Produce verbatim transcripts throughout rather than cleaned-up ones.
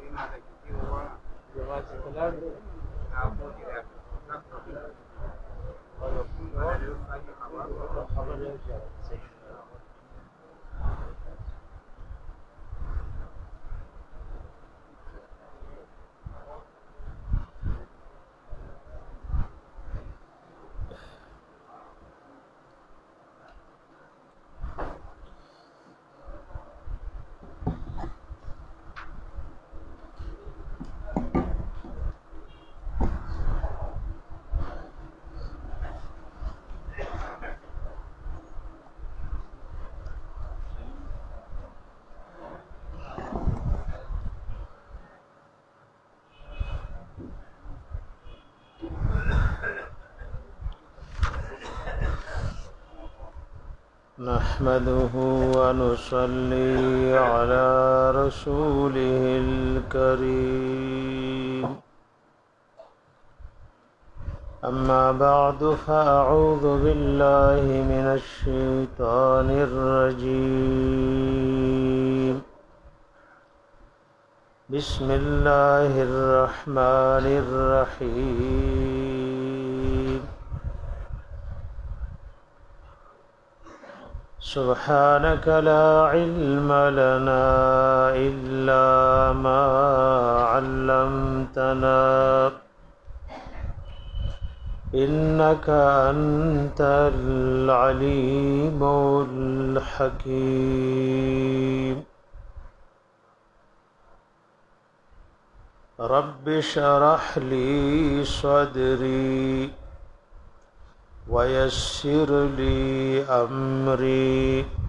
نحمده ونصلي على رسوله الكريم أما بعد فأعوذ بالله من الشيطان الرجيم بسم الله الرحمن الرحيم سبحانك لا علم لنا إلا ما علمتنا إنك أنت العليم الحكيم رب اشرح لي صدري ويسر لي أمري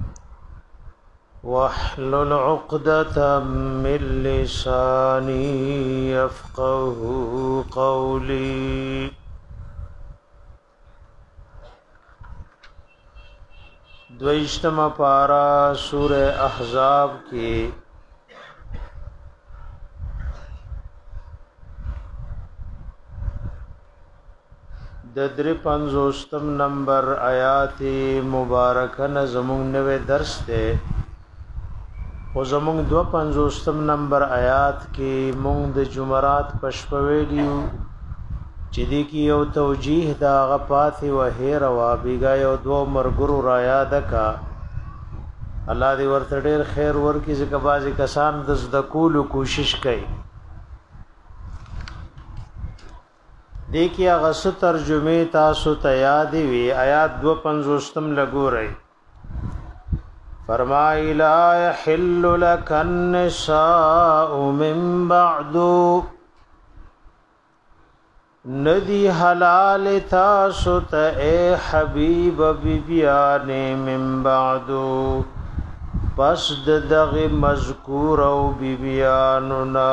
واحلل عقدة من لساني يفقه قولي دویشتم پارا سورہ احزاب کی ددر پنزوستم نمبر آیات مبارکن زمون نوے درس دے و زمون دو پنزوستم نمبر آیات کی مونگ د جمرات پشپویلیو چدی کی یو توجیح دا غپات و هیر و بیگا یو دو مرگرو را یاد کا اللہ دی ورته ډیر خیر ورکی زکه بازی کسان د زدکولو کوشش کوي دیکھیا غس ترجمه تاسو ته یاد وی آیات دو پنځوستم لګو رہی فرمای لا یحل لک النساء من بعد ندی حلال تاسو ته اے حبیب بیبیان من بعد پس دغه مذکور او بیبیاننا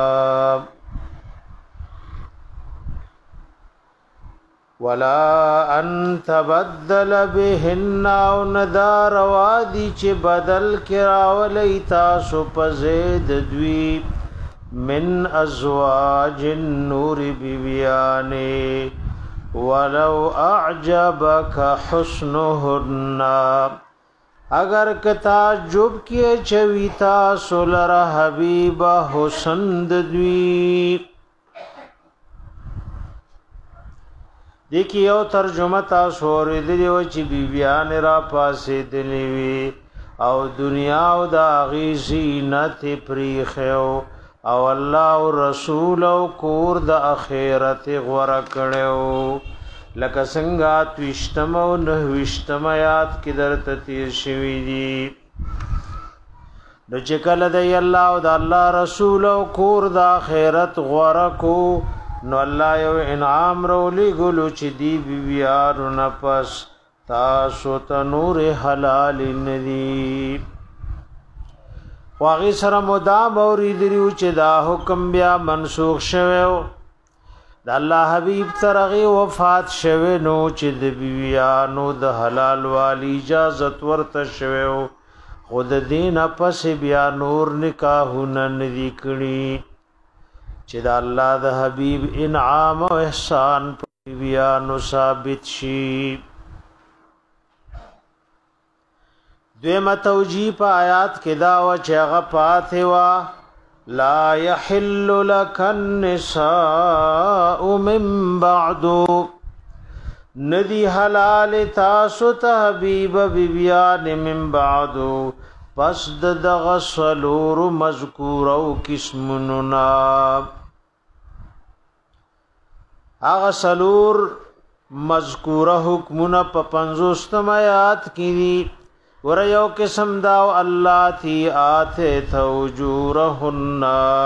ولا ان تبدل بهن او ندار وادي چې بدل کراولې تاسو په زید دوی من ازواج النور بیبیانه ولو اعجبك حسنهن اگر کتا جوب کې چويتا سولر حبيب حسن دوی دیکھی یو ترجمه تاسو ورېدلې و چې بیبیان را پاسې دلی وی او دنیا او د اغي زینت پریخو او الله او رسول او کور د اخرت غوړه کړو لکه څنګه توشتم او نه وشتم آیات کې درته تیر شوی دي نو چې کله د الله او د الله رسول او کور د اخرت غوړه کو نو الله یو انعام رولی ګلو چې دی بیبیانو نفس تاسو ته نور حلال ندی واغی سره مدام اوریدلیو چې دا حکم بیا منسوخ شوه د الله حبیب ترغه وفات شوه نو چې د بیبیانو د حلال والی اجازه ورته شوه خود دین پس بیا نور نکاحونه ندی کړي چې د الله د حبیب انعام او احسان بیا نو ثابت شي دویمه توجیه په آیات کې دا و چې هغه پاتې وا لا يحل لك النساء من بعد ندی حلال تاسو ته حبیب بیبیان من بعد پس دغ سلور مذکور او قسمنا اغه سلور مذکوره حکمونه په پنځوستم آیات کې دي ور یو قسم دا الله تی آته توجورهن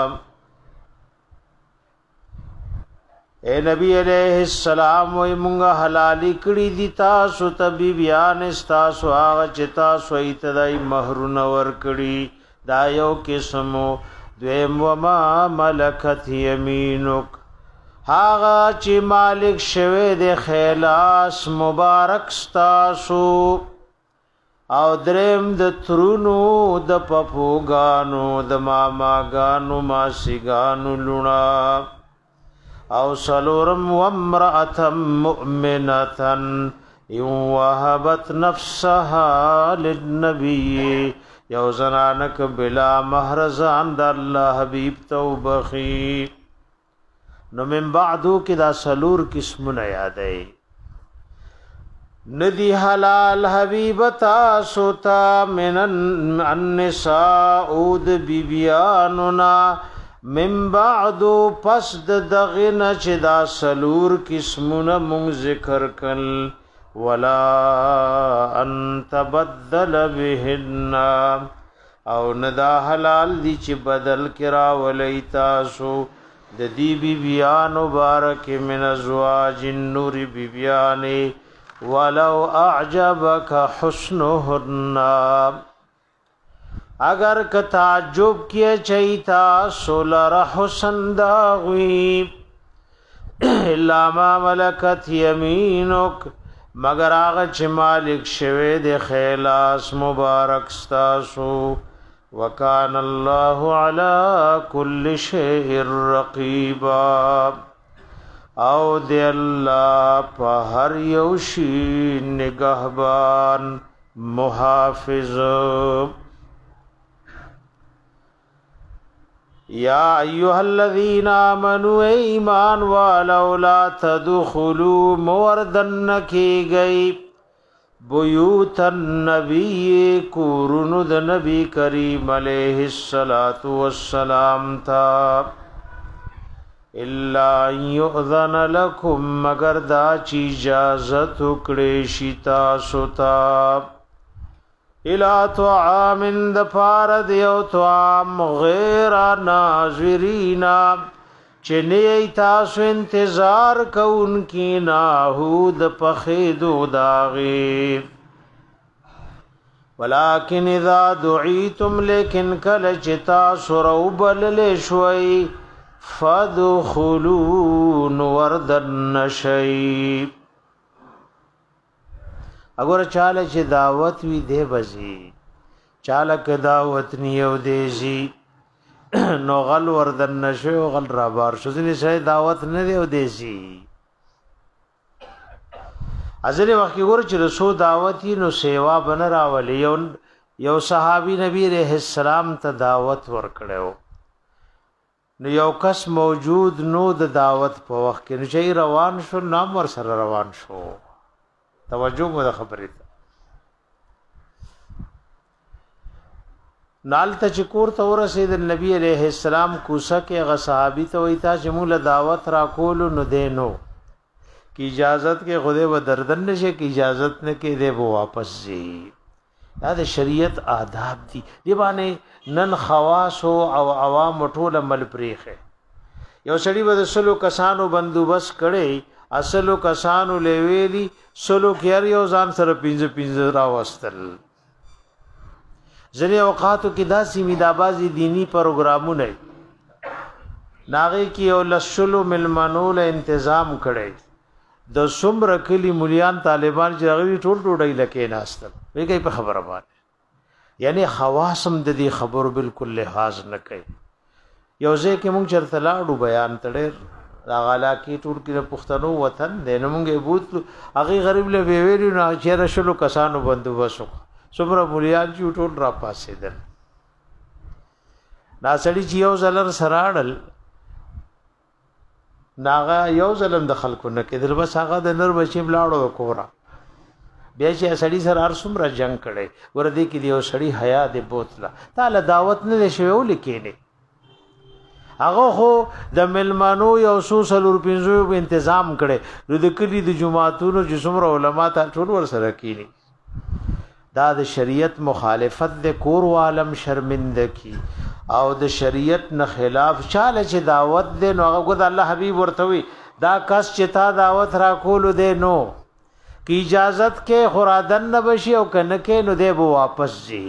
اے نبی علیہ السلام وی مونږه حلالي کړی دي تاسو ته بیبیان تاسو هغه چې تاسو ایتدای مہرونه ور کړی دا یو قسمو دویم وما ملکت یمینک هغه چې مالک شوه د خلاص مبارک تاسو او درم د ترونو د پپوګانو د ماماګانو ماسیګانو لونا او سلورم وامرأة مؤمنة یو وهبت نفسها للنبي یو زنانک بلا محرزان د الله حبیب توبخی نو من بعدو کی دا سلور قسمونه یادای ندی حلال حبیبتا سوتا من النساء د بیبیاننا من بعدو پس د دغن چې دا سلور قسمونه مونږ ذکر کل ولا ان تبدل بهن او ندا حلال دی چې بدل کرا ولی تاسو د دی بیبیان مبارک من ازواج النور بیبیان ولو اعجبک حسنهن اگر ک تعجب کیے چیتا سولر حسن داغوی الا ما ملکت یمینک مگر آغا چه مالک شوه د خیلاس مبارک ستاسو وکان الله على كل شيء رقيبا او دی الله په هر یو شی نگهبان محافظ یا ایها الذین آمنوا ایمان والو لا تدخلوا موردن کی گئی بیوت النبی کورونو د نبی کریم علیہ الصلوۃ والسلام تا الا یؤذن لكم مگر دا چی اجازت کړي شتا سوتا الا طعام د فارد یو طعام غیر ناظرینا چنی تاسو انتظار کون کی ناهود پخیدو داغی ولکن اذا دعیتم لیکن کل چتا سروبل لشوی فدخلون وردن شیب اگر چاله چې دعوت وی دی بزی چاله که دعوت نیو دیزی نو غل وردن نشو غل را بار شو ځنې شای دعوت نه دی او دیزی ازلی وخت ګور چې رسو دعوتی نو سیوا بن راولي یو یو صحابي نبی رحم السلام ته دعوت ورکړو نو یو کس موجود نو د دعوت په وخت کې نو چې روان شو نام ور سره روان شو توجه مو د خبرې ته نال ته چکور ته ورسید نبی علیہ السلام کوسه کې غ صحابي ته وای تا چې موږ دعوت را کول نو دینو کی اجازت کې خوده و دردن نشه کی اجازت نه کې دی وو واپس زی دا د شریعت آداب دي دی باندې نن خواص او عوام ټول عمل پریخه یو سړي و د سلو کسانو بندوبست کړي اصلو کسانو لویلی سلو کېر یو ځان سره پینځه پینځه راوستل ځنې اوقاتو کې داسې میدابازي دینی پروګرامونه ناغي کې یو لسلو ملمنول تنظیم کړي د څومره کلی مليان طالبان چې غوي ټول ټوډۍ لکې ناستل وی کوي په خبره باندې یعنی خواصم د دې خبرو بالکل لحاظ نه کوي یو ځکه موږ چرته لاړو بیان تړي راغلا کې ټول کې پښتنو وطن د نمونګه بوت هغه غریب له ویویلو نه چیرې شلو کسانو بندوبست څومره مليان چې ټول را پاسې دل دا سړی چې یو ځلر سراړل ناغه یو ځلم د خلکو نه کېدل بس هغه د نر بچی بلاړو کورا بیا چې سړی سره هر څومره جنگ کړي ور دي کې یو سړی حیا دې بوتله تعالی دعوت نه شوی لیکینه هغه خو د ملمانو یو سو سلور پنځو تنظیم کړي نو د کلی د جمعاتونو چې څومره علما ته ټول ور سره کینی دا د شریعت مخالفت د کور عالم شرمنده کی او د شریعت نه خلاف چاله چې دعوت دې نو هغه د الله حبيب ورته وي دا کس چې تا دعوت را کول دې نو کی اجازت کې خرادن نه بشي او کنه کې نو دې بو واپس ځي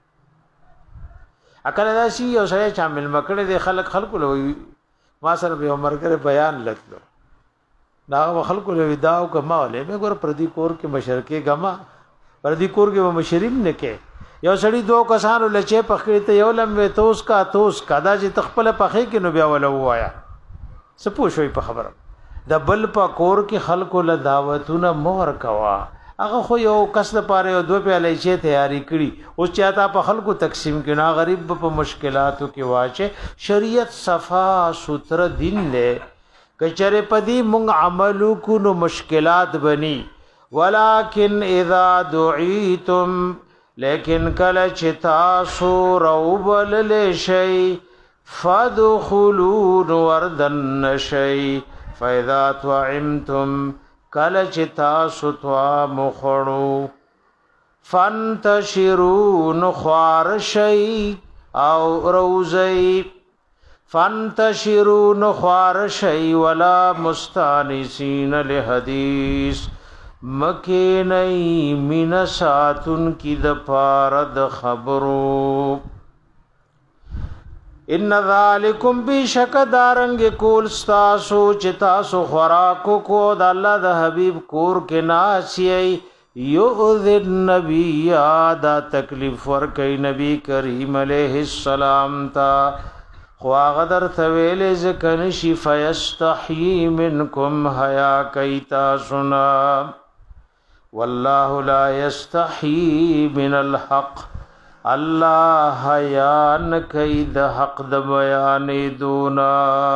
اکل دا شي او سره شامل مکړه دې خلق خلق لوي ما سره به عمر کرے بیان لګلو دا خلق لوي دا او کما ولې به ګور پردي کور کې مشرکه غما پردي کور کې مشریم نه کې یو سړی دوه کسانو لچې پخې ته یو لمې توس کا توس کا دا چې تخپل پخې کې نو بیا ولا وایا سپو شوي په خبره د بل په کور کې خلکو له دعوتونه مهر کوا هغه خو یو کس لپاره یو دوه پیالې چې تیاری کړي او چاته په خلکو تقسیم کنا غریب په مشکلاتو کې واچه شریعت صفا سوتر دین له کچره پدی مونږ عملو کو نو مشکلات بني ولکن اذا دعیتم لیکن کله چې تاسو روبل لشي فادخلوا وردن شي فاذا طعمتم کله چې تاسو توا مخړو فانتشروا نخوار شي او روزي فانتشروا نخوار شي ولا مستانسین لحدیث مکینئی من ساتن کی د پارد خبرو ان ذالکم بشک دارنګ کول تاسو چې تاسو خوراکو کو د الله د حبیب کور کې ناسي یؤذ النبی دا تکلیف ور کوي نبی کریم علیہ السلام تا خو غدر ثویل ذکن شی فیستحیی منکم حیا کوي تاسو نا والله لا يستحي من الحق الله حیان کید حق د بیان دونا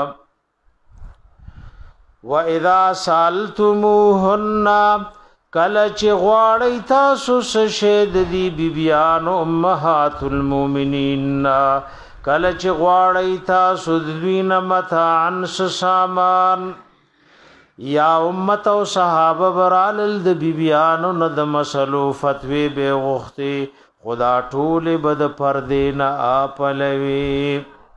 واذا سالتموهن کله چې غواړی تاسو شه د دی بیبیان امهات المؤمنین کله چې غواړی تاسو د دوینه متاعن سامان یا امت او صحابه برال د بیبیانو نه د مسلو فتوی به غوختي خدا ټول بد پردین اپلوي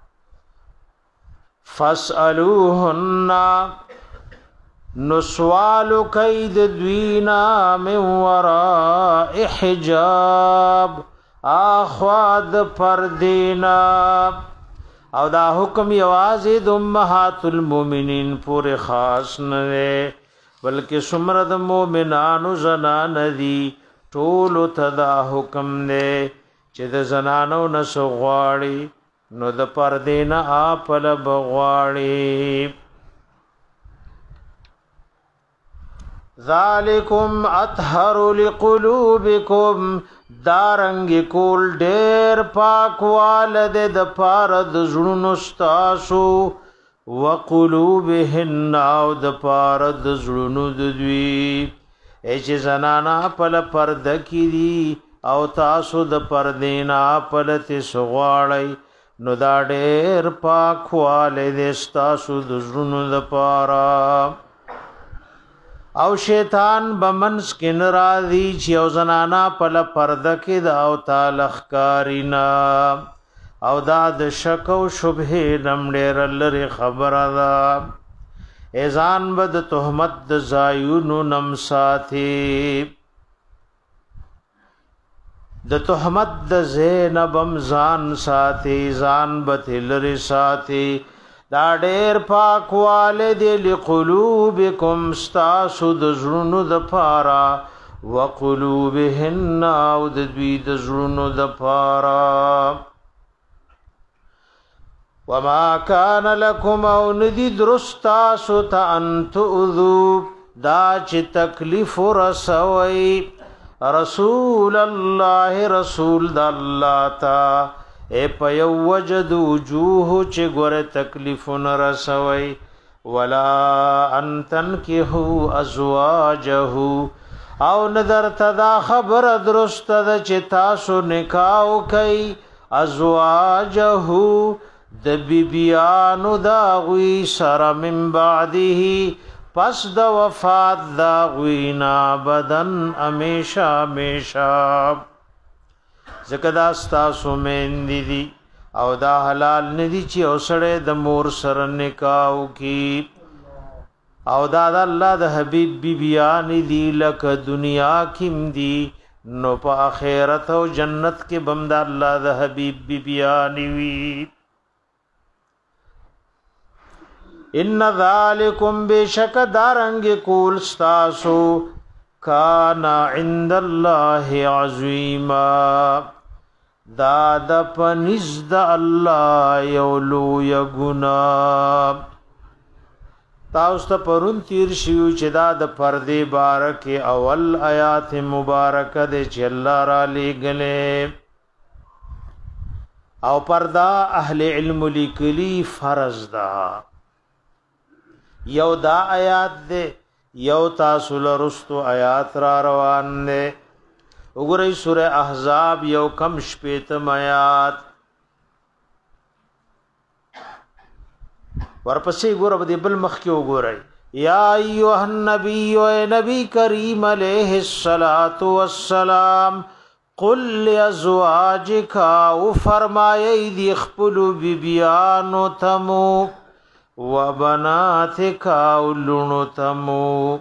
فاسالوهن نو سوال کید دوینا من وراء حجاب اخواد پردینا او دا حکم یوازې د امهات المؤمنین پورې خاص نه بلکې څومره د مؤمنانو زنان دي ټول ته دا حکم دی چې د زنانو نه سغواړي نو د پردې نه اپل بغواړي ذالکم اطهر لقلوبکم دارنګ کول ډېر پاکواله د پاره د زړونو ستاسو وقلوبهن او د پاره د زړونو د دوی چې زنانا پل پرده کړي او تاسو د پردینا پلته سغواړی نو دا ډېر پاکواله د ستاسو د زړونو د پاره او شیطان بمنس کن راضی چې او زنانا پل پرده کې دا او تالخکارینا او دا د شک او شبهه نمډر لري خبره ده ایزان بد تهمت د زایونو نم ساتي د تهمت د زینب ځان ساتي ځان بد لري ساتي دا ډېر پاکواله دی لقلوبکم استاسو د زړونو د پارا وقلوبهن او د دوی د زړونو د پارا وما كان لكم او ندی درستا سوت انت اذو دا چې تکلیف رسوي رسول الله رسول د الله تا اے پیو وجد وجوه چې ګوره تکلیفون رسوي ولا ان تنكحوا ازواجه او نظر تدا خبر درست د چې تاسو نکاح کوي ازواجه د بیبیانو دا غوی سره من بعده پس د وفات دا غوینا بدن امیشا امیشا زکدا تاسو مندي دي او دا حلال ندي چې اوسړه د مور سره نکاح کی او دا د الله د حبيب بیبیان دي لکه دنیا کې دي نو په آخرت او جنت کې بم د الله د حبيب بیبیان وي ان ذالکم بشک دارنگ کول ستاسو کان عند الله عظیما دا د پنځ د الله یولو یغنا تاسو ته پرون تیر شیو چې دا د پردې بارکه اول آیات مبارکه د چې الله را لګلې او پردا اهل علم لیکلی فرض دا یو دا آیات دے یو تاسو لرستو آیات را روان دے وګورئ سورہ احزاب یو کم شپیتم آیات ورپسې ګور به بل مخ کې وګورئ یا ایها النبی و نبی کریم علیہ الصلات والسلام قل لازواجک او فرمایي دی خپل بیبیانو تمو وبناتک اولونو تمو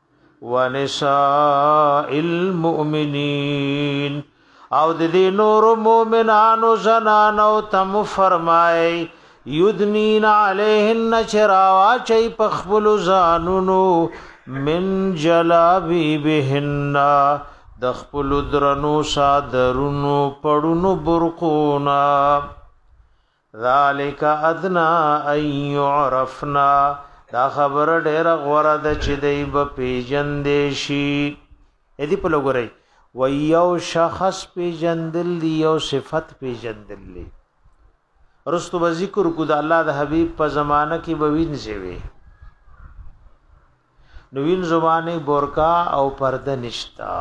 ونساء المؤمنین او د دې نور مؤمنانو زنانو تمو فرمای یدنین علیهن چراوا چي پخبل زانونو من جلابیبهن د خپل درنو صادرونو پړونو برقونا ذالک ادنا ان يعرفنا دا خبر ډیر غوړه د چې دی په پیجندې شي اې دی په لګوري و یو شخص پیجندل دی یو صفت پیجندل دی رستو به ذکر کو د الله د حبیب په زمانہ کې بوین شوی نوین زمانه بورکا او پرده نشتا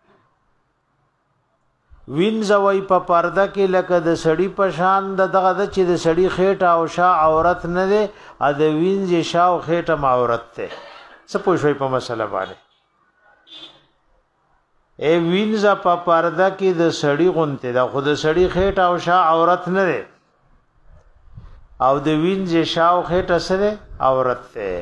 وینځوي په پرده کې لکه د سړی په شان د دغه د چې د سړی خېټه او شا عورت نه ده ا د وینځ شا او خېټه ما عورت ده څه پوښوي په مسله باندې ای وینځ په پرده کې د سړی غونته ده خو د سړی خېټه او شا عورت نه ده او د وینځ شا او خېټه سره عورت ده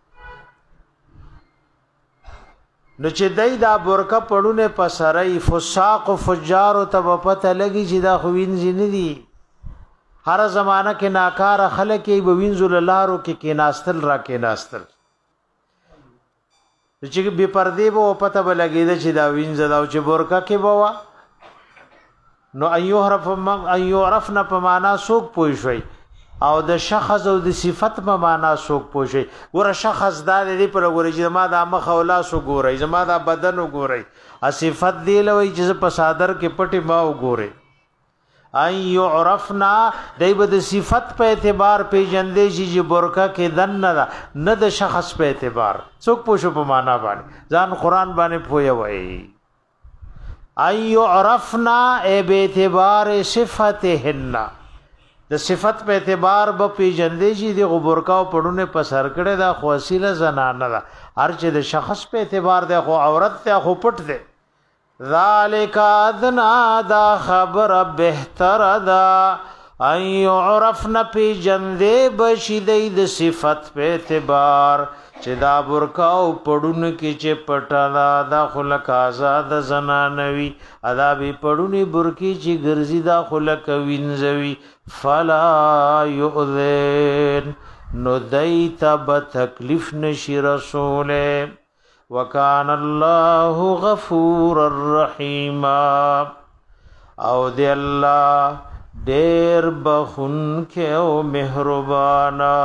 نو چې دای دا برکه پړونه پسرای فساق او فجار او تب پته لګی چې دا خوین زین دي هر زمانہ کې ناکار خلک ای بوینزل لارو کې کې ناستل را کې ناستل چې به پردی وو پته بلګی دا چې دا وینځ دا چې برکه کې بوا نو ایو حرف ایو عرفنا په معنا سوق پوي شوي او د شخص او د صفت په معنا سوق پوشي ګوره شخص دا دی پر ګوره چې ما دا مخ او لاس وګورئ زما دا بدن وګورئ ا صفت دی لوي چې په صادر کې پټي ما وګورئ اي يعرفنا دایبه د صفت په اعتبار پیجندې چې برکه کې دن نه نه د شخص په اعتبار سوق پوشو په معنا باندې ځان قران باندې پوي وای اي يعرفنا ای به اعتبار صفتهن د صفت په اعتبار به پیجندې شي د غبرکاو پړونه په سر کړه دا خو اصله زنانه ده هر چې د شخص په اعتبار ده خو عورت ته خو پټ ده ذالک ادنا دا خبر بهتر ده ان يعرفن پیجندې بشي د صفت په اعتبار چې دا برکاو پړونه کې چې پټالا دا خلق آزاد زنانوي ادا به پړونی برکی چې ګرځي دا خلق وینځوي فلا یؤذن نو دیت بتکلیف نشی رسوله وکان الله غفور الرحیم او دی الله ډیر بخون کې او مهربانا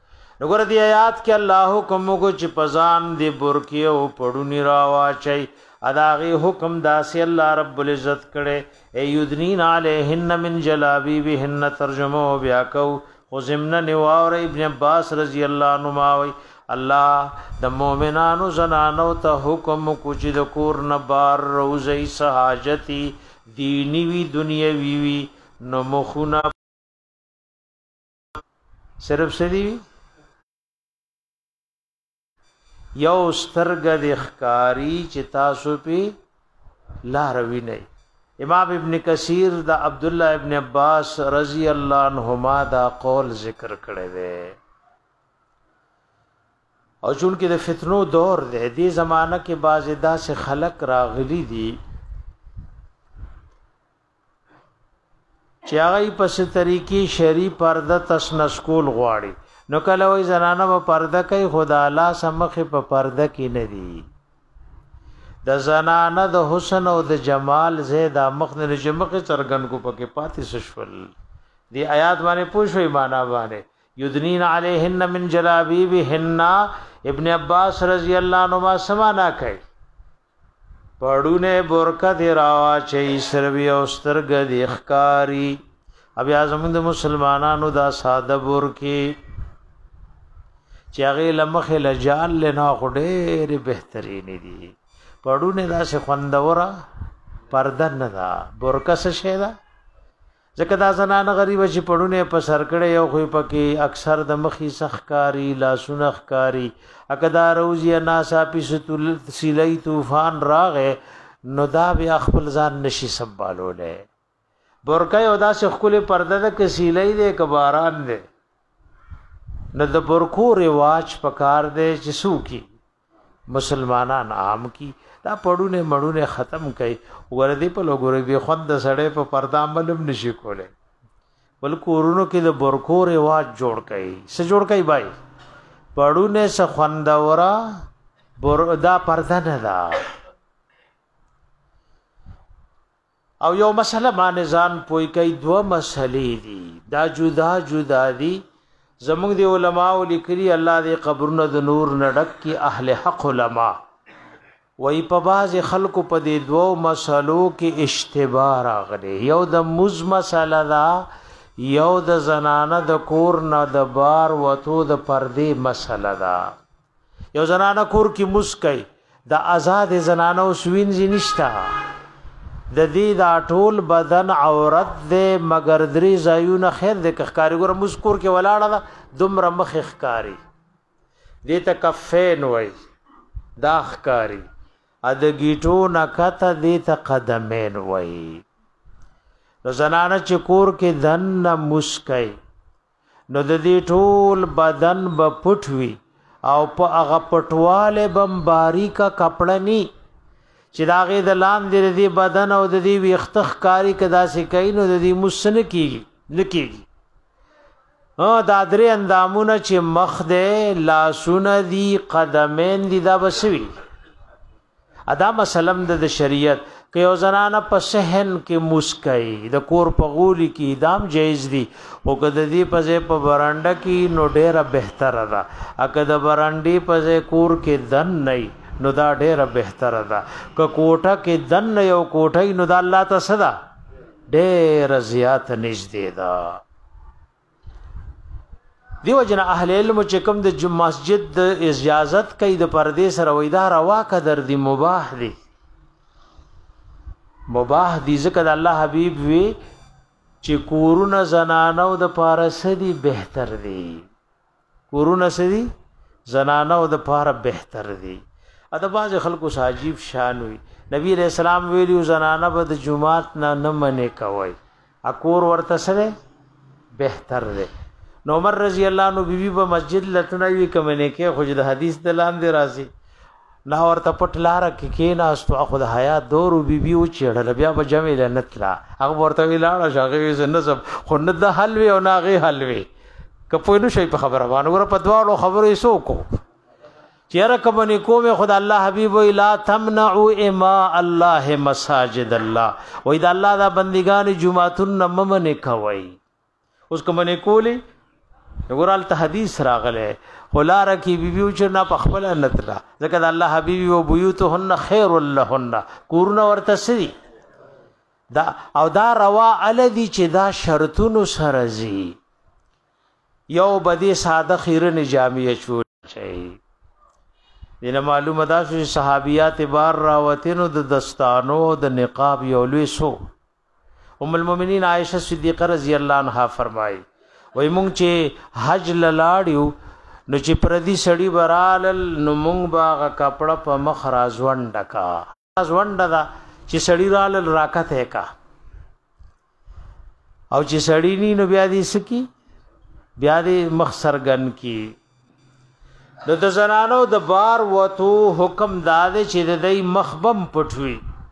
نګور دی آیات کې الله حکم کو چې پزان دی برکی او پړونی راوا چي اداغي حکم داسې الله رب العزت کړي ايذنين عليهن من جلابيبهن ترجمه بیا کو خزمنا نواور ابن عباس رضی الله عنهما وی الله د مؤمنانو زنانو ته حکم کو چې د کور نه بار روزي سہاجتي دینی وی دنیاوی وی نو مخونه صرف سدی یو سترګ د ښکاری چې تاسو په لاروی نه امام ابن کثیر د عبد الله ابن عباس رضی الله عنهما دا قول ذکر کړی دی او چون کې د فتنو دور دی دې زمانہ کې باز داسې خلق راغلي دي چې هغه په ست طریقې شری پرده تسنس کول غواړي نو کله وای زنانه په پرده کوي خدا الله سمخه په پرده کې نه دي د زنانه د حسن او د جمال زیاده مخنه جمق چرګن کو پکې پاتې سشول دی آیات باندې پوښوي معنا باندې یذنین علیهن من جلابیبهن ابن عباس رضی الله عنهما سمانا کوي پړونه برکه دی راوا چې سروي او سترګ دی ښکاری بیا زموږ د مسلمانانو دا ساده برکی چې هغه لمخه لجال لنا غډېر بهترین دي پړونه دا څه خوندورا پرده نه دا برکه څه شه دا ځکه دا زنانه غریب چې پړونه په سر کړه یو خو پکې اکثر د مخي سخکاری لاسونه خکاری اکدا روزي ناسا پیستل سیلای طوفان راغې نو دا بیا خپل ځان نشي سنبالولې برکه یو دا څه خپل پرده د کسیلای دې کباران دې نو د برکو رواج پکار دے چسو کی مسلمانان عام کی دا پړونه مړونه ختم کړي وردی په لګوري به خود د سړې په پردا عملم نشي کوله بل کورونو کې د برکو رواج جوړ کړي څه جوړ کړي بھائی پړونه څه خوندورا بردا پردا نه دا او یو مسله باندې ځان پوي کوي دوه مسلې دي دا جدا جدا دي زموږ دی علماء لیکلي الله دې قبرونه د نور نډک کی اهل حق علما وای په باز خلکو په دې دوو مسلو کې اشتباه راغلي یو د مز مسله دا یو د زنانه د کور نه د بار وته د پردې مسله دا یو زنانه کور کې مسکای د آزاد زنانه وسوین زینشتا د دې دا ټول بدن عورت دې مگر درې زایونه خیر دې کخکاری ګور مسکور کې ولاړه دا دومره مخ ښکاری دې ته کفین وای دا ښکاری ا د گیټو نکته دې ته قدمین وای نو زنانه چې کور کې دن مسکای نو د دې ټول بدن به پټوي او په هغه پټواله بم باریکا کپڑا ني چې داغه د لاندې د بدن او د دې ویختخ کاری کدا سي کین او د دې مسن کیږي لکېږي ها دا درې اندامونه چې مخ دې لاسونه دي قدمین دي دا بسوي ادا مسلم د شریعت کې یو زنانه په صحن کې مسکای د کور په غولي کې دام جایز دي او کده دې په ځای په برانډه کې نو ډیره بهتره ده اګه د برانډي په ځای کور کې دن نه نو دا ډیره بهتره ده ک کوټه کې دن یو کوټه نو دا الله ته صدا ډیره زیات نږدې ده دیو جن اهل علم چې کوم د مسجد د اجازت کوي د پردې سره وېدا روا قدر دی مباح دی مباح دي ځکه د الله حبيب وی چې کورونه زنانو د پارسدي بهتر دي کورونه سدي زنانو د پاره بهتر دي اته باز خلکو عجیب شان وي نبی علیہ السلام ویلو زنانه به د جمعات نه نه منې کوي اکور ورته سره بهتر دي نو عمر رضی الله عنه بیبي په مسجد لټنوي کمنه کې خو د حدیث دلان دی راځي نه ورته پټ لار کې کې نه استو خو د حیا دور بیبي او چړل بیا به جمع لنتلا هغه ورته ویلاړه شاغي زنه سب خو نه د حلوي او نه غي حلوي کپوی نو شي په خبره باندې ور په دواړو خبرې سو کو چیرې کمنه کومه خدای الله حبیب وی لا تمنعوا اما الله مساجد الله وې د الله دا بندگان جمعتون نممنه کوي اوس کمنه کولی وګورال ته حدیث راغله خلاره کی بیبیو چې نه پخپل نتلا ځکه د الله حبیبی او بیوتهن خیر لهن کورونه ورته سي دا او دا روا الذي چې دا شرطونو سره زی یو بدی ساده خیرن جامعه شو شي دینه معلومه ده چې صحابيات بار راوتینو د دستانو د نقاب یو لوی سو ام المؤمنین عائشه صدیقه رضی الله عنها فرمایي وای مونږ چې حج لاړیو نو چې پردي سړی برال نو مونږ باغ کپڑا په مخ رازوند کا رازوند دا چې سړی رال راکته کا او چې سړی ني نو بیا دې سکی بیا دې مخ سرګن کی د د زنانو د بار وته حکم داده چې د دې مخبم پټوي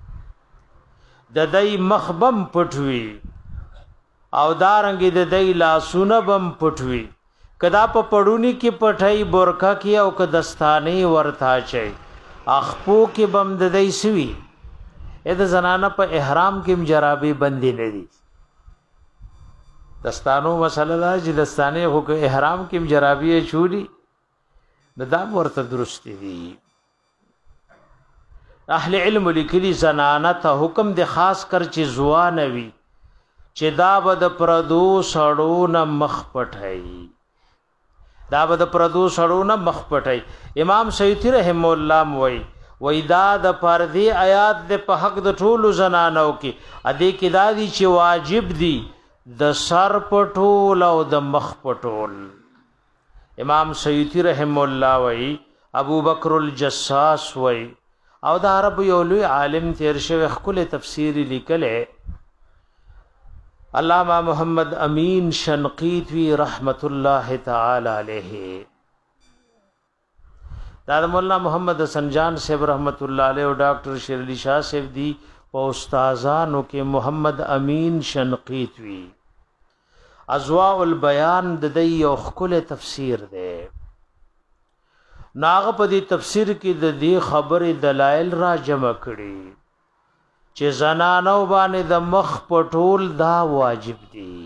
د دې مخبم پټوي او دارنګ د دې لاسونه بم پټوي کدا په پړونی کې پټای بورکا کې او ک دستانه ورتا چي اخپو کې بم د دې سوي اې د زنانه په احرام کې جرابي بندي نه دي دستانو مسله دا چې دستانه هو ک احرام کې جرابي چولي ندام ورته درست دي اهل علم لیکلي زنانه ته حکم د خاص کر چې زوان وي چې دا بد پردو سړو نه مخ پټای دا بد پردو سړو نه مخ پټای امام سیوطی رحم الله وای وای دا د پردي آیات د په حق د ټولو زنانو کې ادي کې دا دي چې واجب دي د سر پټول او د مخ پټول امام سیوطی رحم الله وای ابو بکر الجساس وای او د عرب یو لوی عالم تیر شوی خپل تفسیر لیکله علامہ محمد امین شنقیطی رحمت الله تعالی علیہ دا مولانا محمد حسن جان صاحب رحمت الله علیہ او ډاکټر شیر علی شاه صاحب دی او استادانو کې محمد امین شنقیطی ازواء البیان د دې یو خپل تفسیر دی ناغه په دې تفسیر کې د دې خبرې دلایل را جمع کړي چې زنانو باندې د مخ پټول دا واجب دي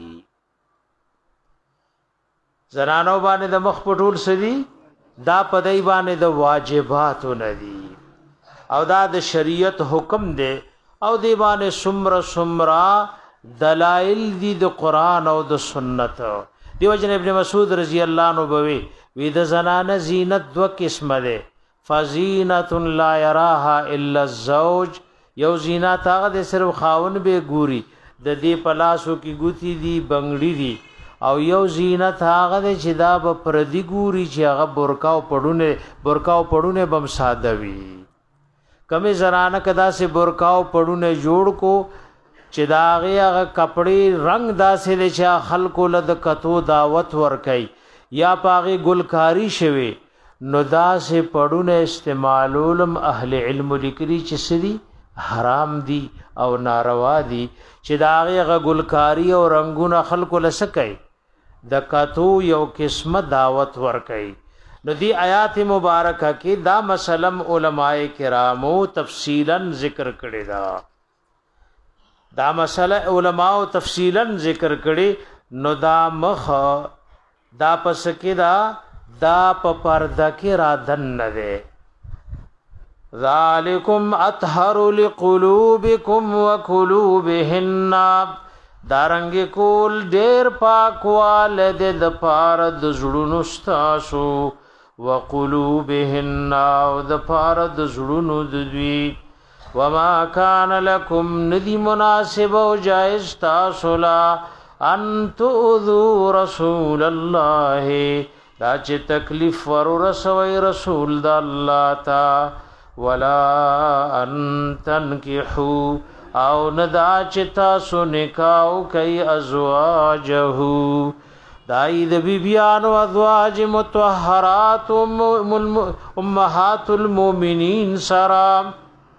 زنانو باندې د مخ پټول سدي دا په دای باندې د واجباتو نه دي او دا د شریعت حکم دی او دی باندې سمره سمرا دلائل دی د قران او د سنت دیو جن ابن مسعود رضی الله عنه بوي وی د زنانه زینت دو قسمه ده فزینت لا یراها الا الزوج یو زینت هغه د صرف خاون به ګوري د دې پلاسو کې ګوتی دی بنگړی دی او یو زینت هغه د چې دا په پردي ګوري چې هغه برکاو پړونه برکاو پړونه بم ساده وي کمه زنانه کدا سے برکاو پړونه جوړ کو چې دا هغه کپڑے رنگ داسې د چا خلکو لد کتو دعوت ور کوي یا پاغه ګلکاری شوی نو داسې پړونه استعمالولم اهل علم لیکلي چې سدي حرام دي او ناروا دي چې دا هغه ګلکاری او رنگونه خلکو لسکای د کتو یو قسمه دعوت ور کوي نو دی آیات مبارکه کې دا مسلم علماء کرامو تفصیلا ذکر کړی دا دا مسله علماء تفصیلا ذکر کړي نو دا مخ دا پس کې دا دا په پرده کې را دن نه ده ذالکم اطهر لقلوبکم وقلوبهن دارنګ کول ډیر پاکواله د پار د زړونو ستاسو وقلوبهن او د پار د زړونو د دوی وما كان لكم ندی مناسب او جائز تاسو لا ان تؤذوا رسول الله دا چې تکلیف ور رسوي رسول د الله تا ولا ان تنكحوا او ندا چې تاسو نکاح کوي ازواجه دای د بیبیانو ازواج مطهرات امهات المؤمنین سلام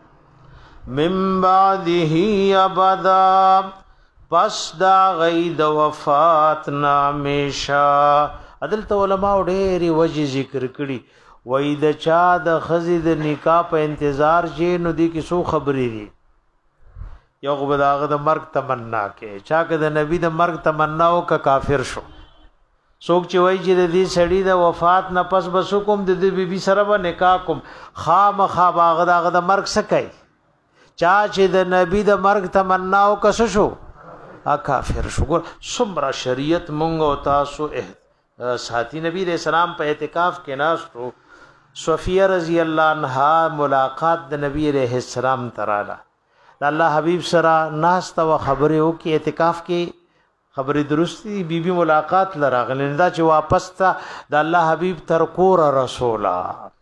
من بعده ابدا پس دا غید وفات نامیشا عدل تو علماء ډېری وجه ذکر کړي وای د چا د خزې د نکاح په انتظار چې نو دی کې سو خبرې دي یو غبداغه د مرګ تمنا کې چا که د نبی د مرګ تمنا او کا کافر شو څوک چې وایي چې د دې سړي د وفات نه پس بس کوم د دې بیبي سره به نکاح کوم خامخا باغ دغه د مرګ سکي چا چې د نبی د مرګ تمنا او کس شو ا کافر شو ګور څومره شریعت مونږ او تاسو ساتي نبی رسول سلام په اعتکاف کې ناشتو صفیه رضی الله عنها ملاقات د نبی علیہ السلام تراله الله حبیب سره ناس ته خبره او کې اعتکاف کې خبره درستی بیبي ملاقات لراغله دا چې واپس ته د الله حبیب تر کور رسولا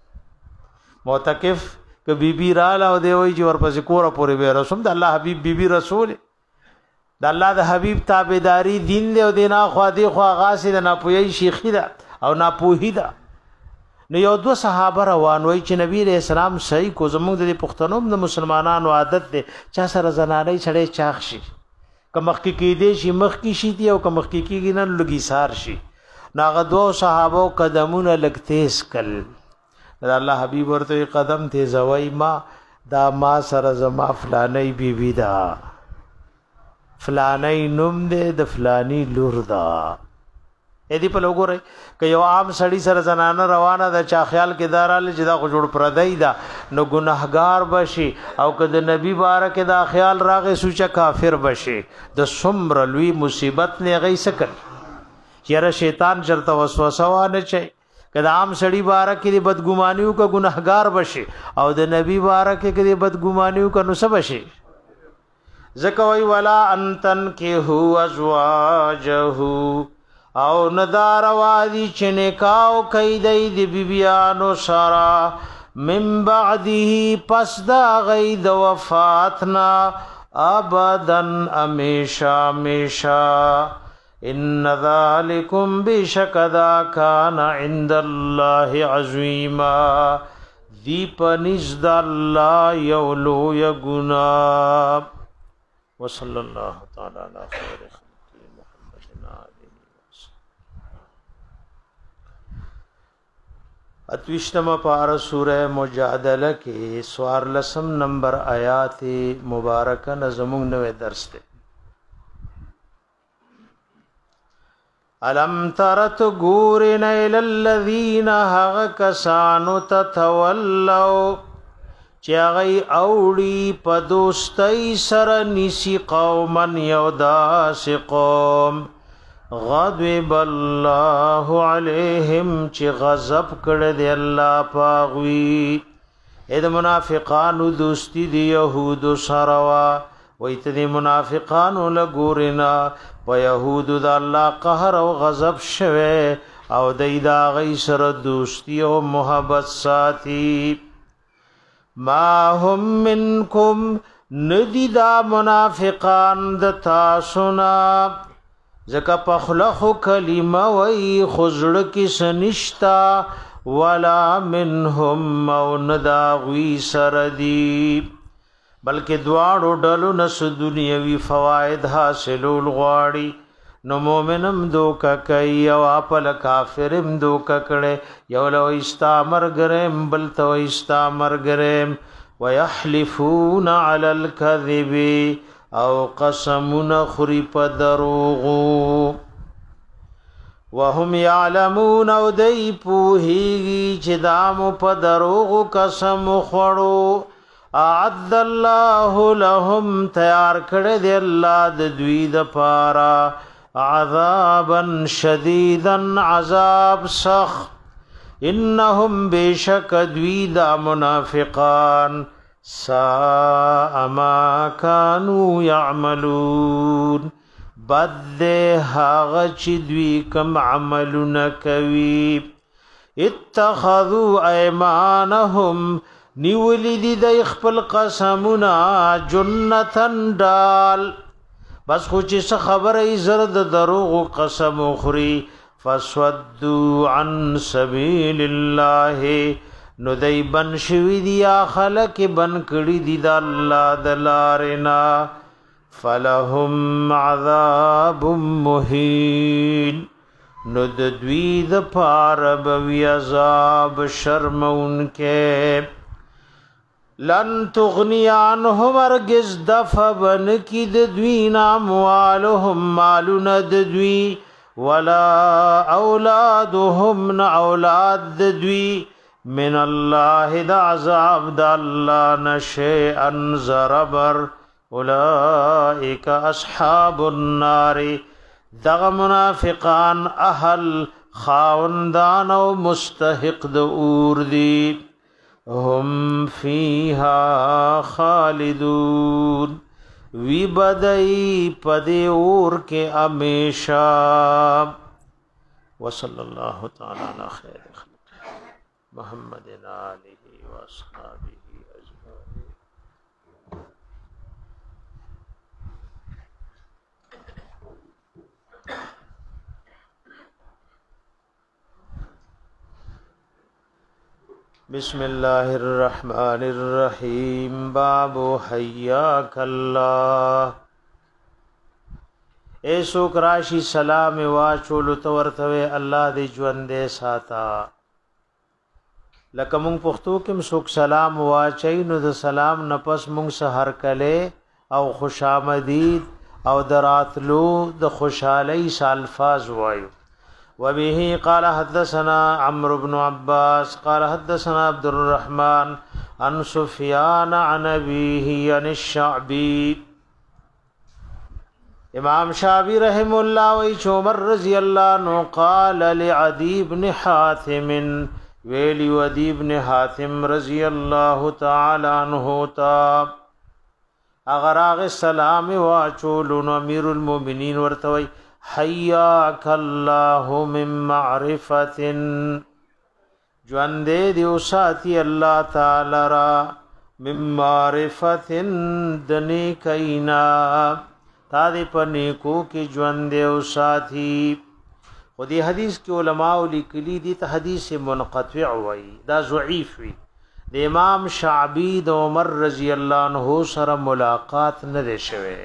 معتکف ک بیبي رااله او دی وی چې ورپسې کور پورې به رسوم د الله حبیب بیبي رسول د الله د حبیب تابعداري دین دی او دینا خو دی خو غاسي د ناپوهي شیخی ده او ناپوهی ده نو یو دو صحابه روان وای چې نبی رسول سلام صحیح کو زموږ د پښتنو د مسلمانانو عادت ده چا سره زنانه چړې چاخ شي کمخ کې کې دې شي مخ کې شي دی او کمخ کې کې نه لګي سار شي ناغه دو صحابه قدمونه لګتیس کل الله حبیب ورته قدم ته زوی ما دا ما سره زما فلانی بیبی دا فلانی نوم دې د فلانی لور دا اې دی په لوګورې ک یو عام سړی سره زنانه روانه د چا خیال کې داراله چې دا خو جوړ پردای دا نو ګناهګار بشي او که د نبی بارک دا خیال راغې سوچا کافر بشي د سمر لوی مصیبت نه غي سکل چیرې شیطان چرته وسوسه وانه چي کله عام سړی بارک کې بدګمانیو کا ګناهګار بشي او د نبی بارک کې بدګمانیو کا نو سب بشي زکوی ولا انتن کې هو ازواجه او ندار وادي چنکاو کیدای دی بیبیانو سرا من بعده پس دا غید وفاتنا ابدن امیشا میشا ان ذالکم بشکدا کان عند الله عظیما دی پنځ د الله یولو یغنا وصلی الله تعالی علی خیر اتوشتم پار سورہ مجادلہ کے سوار لسم نمبر آیات مبارکہ نظمون نوے درس دے علم ترت گورن الالذین حق کسانو تتولو چاگئی اوڑی پدوستی سر نسی قومن یوداس قوم غضب الله علیہم چی غضب کړه دی الله پاغوی اې د منافقانو دوستی دی يهود سروا وایت دی منافقانو لګورینا په يهود د الله قهر او غضب شوه او دای دا غي سره دوستی او محبت ساتي ما هم منکم ندی دا منافقان د تاسو نه زکا پخلخ کلمه وی خزړ کی سنشتا ولا منهم او نداوی سردی بلکې دواړو ډلو نس دنیوي فواید حاصلول غواړي نو مومنم دوکا کوي او خپل کافرم دوکا کړي یو لو استامر ګرم بل تو استامر ګرم ويحلفون على الكذب او قسمون خری په دروغو وهم يعلمون او دای پوهیږي چې دامو په دروغو قسم خورو اعد الله لهم تیار کړی دی الله د دوی د پارا عذابا شديدا عذاب سخت انهم بشک دوی د منافقان ساء ما كانوا يعملون بد هغه چې دوی کوم عملونه کوي اتخذوا ايمانهم نیولی دی د خپل قسمونه جنتن ډال بس خو چې خبره زرد دروغ قسم خوري فسودوا عن سبيل الله نو دای بن شوی دی خلق بن کړي دی د الله د لارنا فلهم عذاب مهین نو د دوی د پار بوی عذاب شرمون کې لن تغنی عنهم ارگز دفع بن کی د دوی ناموالهم مالون د دوی ولا اولادهم اولاد دوی من الله د عذاب د الله نشئا زربر اولئک اصحاب النار دغ منافقان اهل خاوندان او مستحق د اور دی هم فیها خالدون وی بدئی پدی اور کے امیشا وصلی اللہ تعالی علی خیر خلق محمد آلہ و اصحابہ اجمعین. بسم الله الرحمن الرحیم. باب حیاک اللہ. ایسو کراشی سلام واچولو تورتوی الله دی ژوندې ساتا. لکه مونږ پښتو کې مسوک سلام واچي نو د سلام نفس مونږ سحر کله او خوشامدید او دراتلو د خوشالۍ الفاظ وایو. وبه قال حدثنا عمرو بن عباس قال حدثنا عبد الرحمن عن سفيان عن أبيه عن الشعبي. امام شعبی رحم الله و عمر رضی الله عنه قال لعدي بن حاتم ویلی عدي بن حاتم رضی الله تعالی عنه تا اگر اغه سلام واچول امیر المؤمنین ورتوي حیاک اللہ من معرفت جواندے دیو ساتی اللہ تعالی را من معرفت دنی کئینا تا دی پنیکو کی جواندے و ساتی. خودی حدیث کی علماء لکلی دی تا حدیث منقطع وی دا ضعیف وی. دی امام شعبی دا عمر رضی اللہ عنہ سر ملاقات ندے شوے.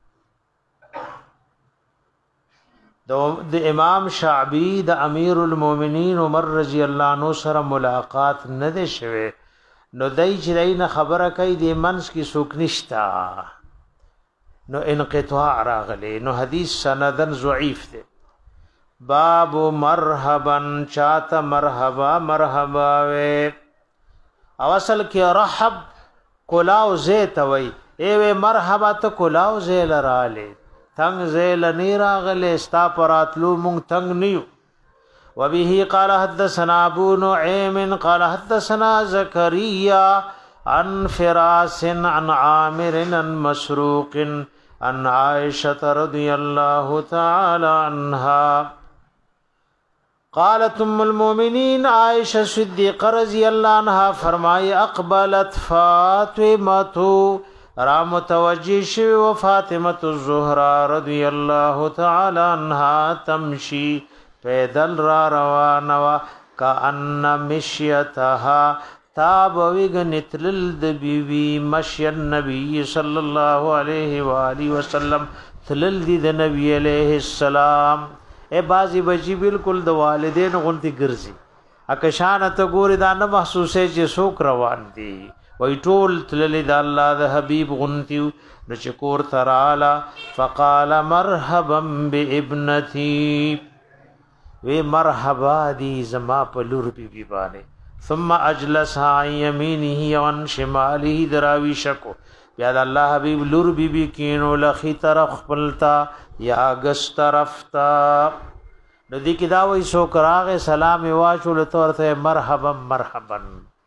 د امام شعبی د امیر المؤمنین عمر رضی الله عنه سره ملاقات نه ده شوه نو دای چې دینه خبره کوي د منس کی سوک نشتا نو انقطاع راغلی نو حدیث سندن ضعیف ده. باب مرحبا چاته مرحبا مرحبا و او اصل کې رحب کلاو زیت وی ای مرحبا ته کلاو زیل رااله تنگ زیل نیرا غلی استا پراتلو مونگ تنگ نیو. وبه قال حدثنا ابو نعیم قال حدثنا زکریا عن فراس عن عامر عن مسروق عن عائشة رضی اللہ تعالی عنها قالت ام المؤمنین عائشہ صدیقہ رضی اللہ عنها فرمائی اقبلت فاطمہ را متوجی شوی و فاطمة الزهرا رضی اللہ تعالی عنها تمشی پیدل را روانوا کأن مشیتها تابویگ نتلل دبیوی مشی النبی صلی اللہ علیہ وآلہ وسلم تلل دی د نبی علیہ السلام. اے بازی بچی بالکل د والدین غنتی گرزی اکشانت گوری دا نه محسوسه چې سوک روان دی وی ټول تللی دا الله د حبیب غنتیو نو چکور ترالا فقال مرحبا بابنتی وی مرحبا دی زما په لور بی بی باندې ثم اجلسها عن یمینه وعن شماله دراوی شکو بیا د الله حبیب لور بی بی کینو لخی طرف خپلتا یا گس طرف تا نو دی کی دا وی سو کراغه سلام واچول تورته مرحبا مرحبا.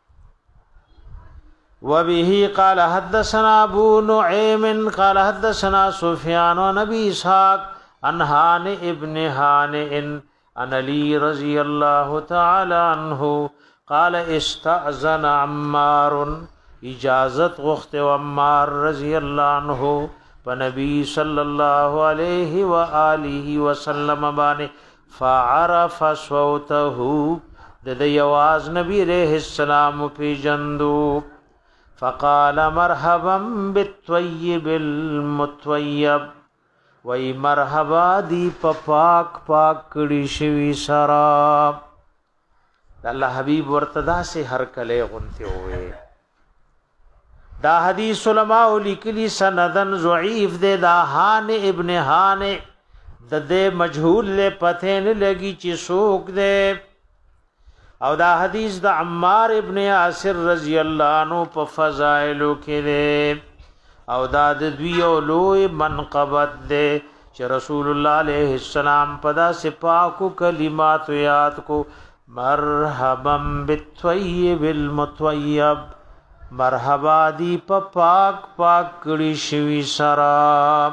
وبه قال حدثنا ابو نعيم قال حدثنا سفيان عن ابي اسحاق عن هانئ ابن هانئ عن علي رضي الله تعالى عنه قال استأذن عمار اجازت غخت عمار رضي الله عنه فنبي صلى الله عليه واله وسلم باندې فعرف صوته د یواز نبی علیہ السلام پی جندو فقال مرحبا بالطيب المطيب وی مرحبا دی پاک پاک کړي شوی سرا. الله حبیب ورتدا سے هر کله غنته ہوئے. دا حدیث علماء لیکلی سندن ضعیف دے دا ہان ابن ہان د دې مجهول له پته نه لګي چې څوک دی او دا حدیث د عمار ابن یاسر رضی الله عنه په فضائلو کې دی او دا د دوی لوی منقبت دی چې رسول الله علیه السلام په داسې پاکو کلمات یاد کو مرحبا بالطیب المطیب مرحبا دی په پاک پاک کړي شوی سرا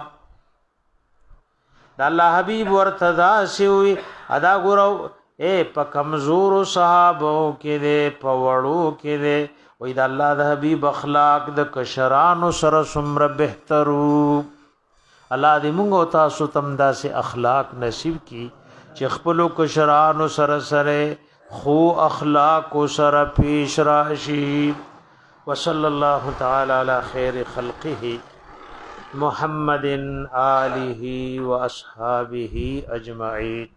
د الله حبیب ورتدا سی وی ادا ګورو اے په کمزور صحابو کې دے په وړو کې دے وې د الله د حبیب اخلاق د کشرانو سره سمره بهترو الله دې موږ او تاسو تم داسې اخلاق نصیب کی چې خپل کشرانو سره سره خو اخلاق سره پیش راشي وصلی الله تعالی علی خیر خلقه محمد آله واصحابه اجمعین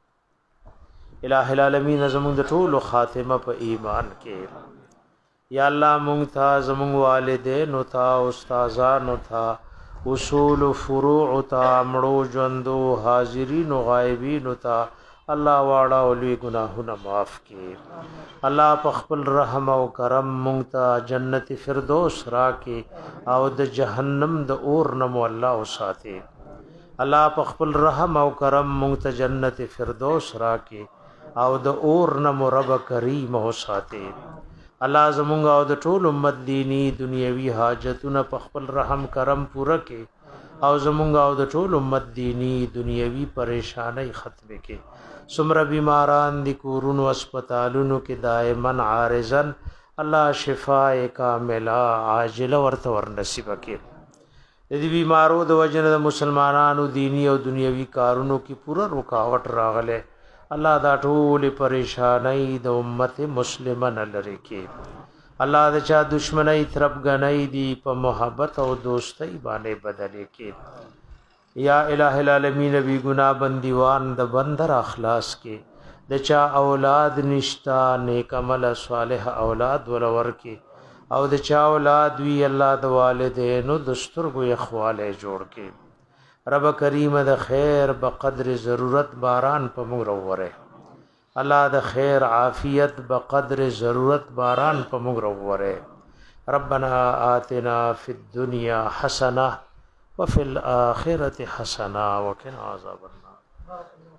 الہ العالمین زمون د ټولو خاتمه په ایمان کې یا الله مونږ ته زمون والدین او تا استادان او تا اصول فروع او تا مړو ژوندو حاضرین او غایبین او تا الله واړه او لوی ګناهونه معاف کړي الله په خپل رحم او کرم مونږ ته جنت فردوس راکړي او د جهنم د اور نه مو الله وساتي الله په خپل رحم او کرم مونږ ته جنت فردوس راکړي او د اور نه رب کریم او ساتي الله زمونږ او د ټول امت دینی دنیوي حاجتونه په خپل رحم کرم پوره کړي او زمونږ او د ټول امت دینی دنیوي پریشانای ختم کړي سمره بیماران دي کورونو هسپتالونو کې دائما عارضن الله شفاء کامله عاجله ورته ور نصیب کړي د دې بیمارو د وجنه د مسلمانانو دینی او دنیوي کارونو کې پوره رکاوټ راغله الله دا ټول پریشانای د امت مسلمه نه لري کې الله د چا دشمنی طرف غنۍ دی په محبت او دوستۍ باندې بدلې کې یا الہ العالمین بی گناہ بندیوان د بندر اخلاص کې د چا اولاد نشتا نیک عمل صالح اولاد ولور کې او د چا اولاد وی الله د والدینو دستورګو اخواله جوړ کې رب کریم د خیر بقدر ضرورت باران په موږ وروره الله د خیر عافیت بقدر ضرورت باران په موږ وروره ربنا آتنا فی الدنیا حسنه وفي الاخره حسنه وقنا عذاب النار